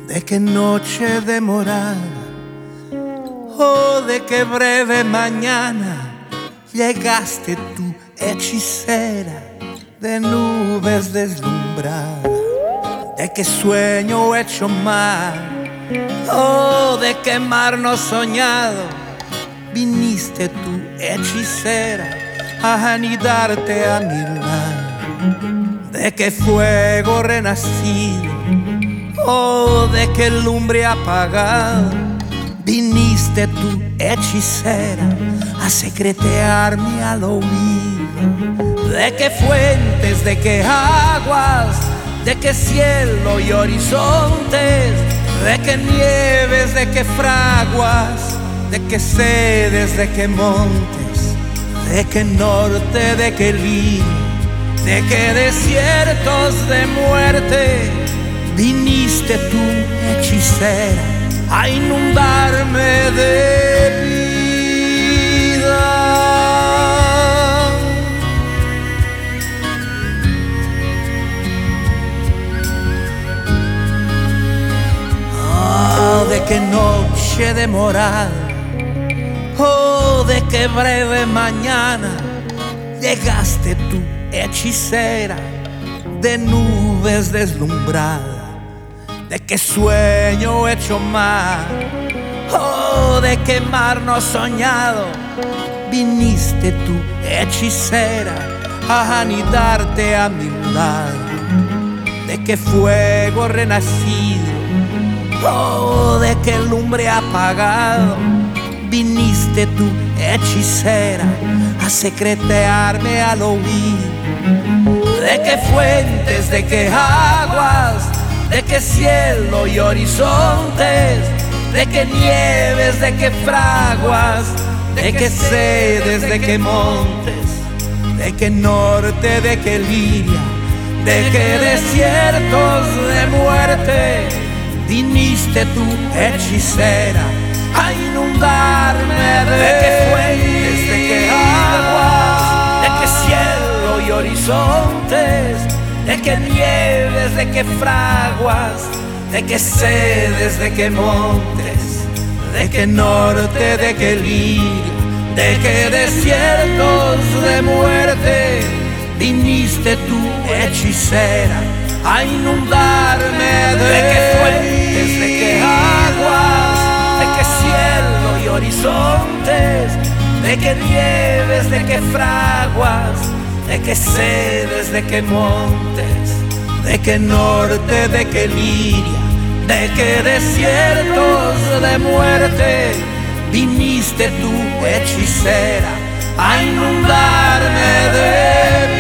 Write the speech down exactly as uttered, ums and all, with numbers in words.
de qué noche demorada o de qué breve mañana llegaste tú, hechicera de nubes deslumbrada, de qué sueño hecho mar o de qué mar no soñado viniste tú, hechicera, a anidarte a mi lado, de qué fuego renacido o de qué lumbre apagado viniste tú, hechicera, a secretearme al oído, de qué fuentes, de qué aguas, de qué cielo y horizontes, de qué nieves, de qué fraguas, de qué sedes, de qué montes, de qué norte, de qué línea, de qué desiertos de muerte viniste tú, hechicera, a inundarme de vida. Oh, de qué noche demorada, oh, de qué breve mañana llegaste tú, hechicera de nubes deslumbrada, de qué sueño hecho mar, oh, de qué mar no soñado viniste tú, hechicera, a anidarte a mi lado, de qué fuego renacido, oh, de qué lumbre apagado viniste tú, hechicera, a secretearme al oído, de qué fuentes, de qué aguas, de qué cielo y horizontes, de qué nieves, de qué fraguas, de qué sedes, de qué montes, de qué norte, de qué liria, de qué desiertos de muerte viniste tú, hechicera, a inundarme de, de qué fuentes, de qué aguas, de qué cielo y horizontes, de qué nieves, de qué fraguas, de qué sedes, de qué montes, de qué norte, de qué liria, de qué desiertos de muerte viniste tú, hechicera, a inundarme de, de qué fuentes, de qué aguas, de qué cielo y horizontes, de qué nieves, de qué fraguas, de qué sedes, de qué montes, de qué norte, de qué liria, de qué desiertos de muerte viniste tú, hechicera, a inundarme de